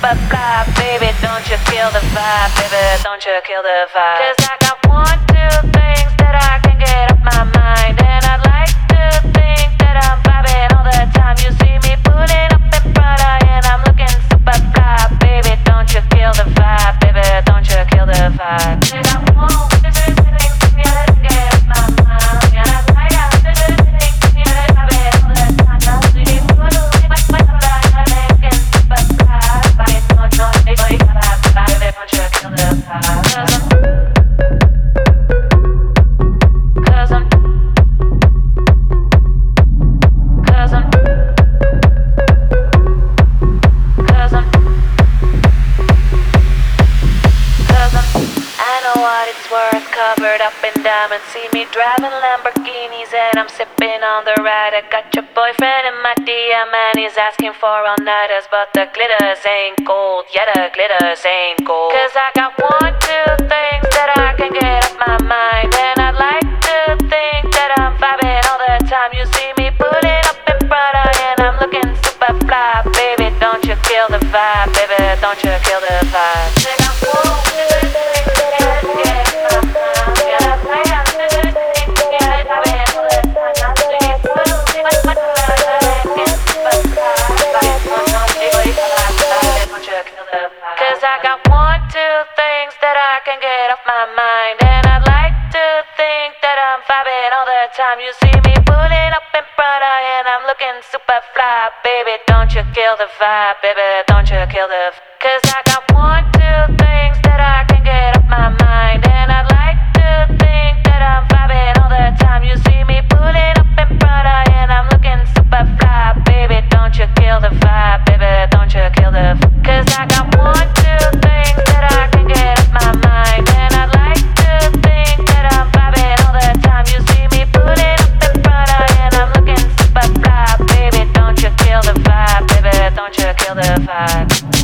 super fly, baby, don't you kill the vibe, baby, don't you kill the vibe. 'Cause I got one, two things that I can get off my mind, and I'd like to think that I'm vibing all the time. You see me pulling up in Prada, and I'm looking super fly, baby, don't you kill the vibe, baby, don't you kill the vibe. I got one, two things that I can get off my mind, and I'd like to think that I'm vibing all the time. You see me pulling up in Prada, and I'm looking super fly, baby, don't you kill the vibe, baby, don't you kill the vibe. 'Cause I'm I know what it's worth, covered up in diamonds. See me driving Lamborghinis and I'm sipping on the ride. I got your boyfriend in my DM and he's asking for all-nighters, but the glitters ain't gold, yeah, the glitters ain't gold. 'Cause I got one, two things that I can get off my mind, and I'd like to think that I'm vibing all the time. You see me pulling up in Prada and I'm looking super fly, baby, don't you kill the vibe, baby, don't you kill the vibe. I got one, two things that I can get off my mind, and I'd like to think that I'm vibing all the time. You see me pulling up in Prada and I'm looking super fly, baby, don't you kill the vibe, baby, don't you kill the vibe. 'Cause I got one, two things that I can get off my mind, and I'd like to think that I'm vibing all the time. You see me pulling up in Prada and I'm looking super fly, baby, don't you kill the vibe, baby, don't you kill the vibe. 'Cause I got one, two things that I can get off my mind, and I'd like to think that I'm vibing all the time. You see me pulling up in Prada and I'm looking super fly, baby, don't you kill the vibe, baby, don't you kill the vibe. 'Cause I got one, two things that I can get off my mind, and I'd like to think that I'm vibing all the time. You see me pulling up in Prada and I'm looking super fly, baby, don't you kill the vibe, baby, don't you kill the vibe.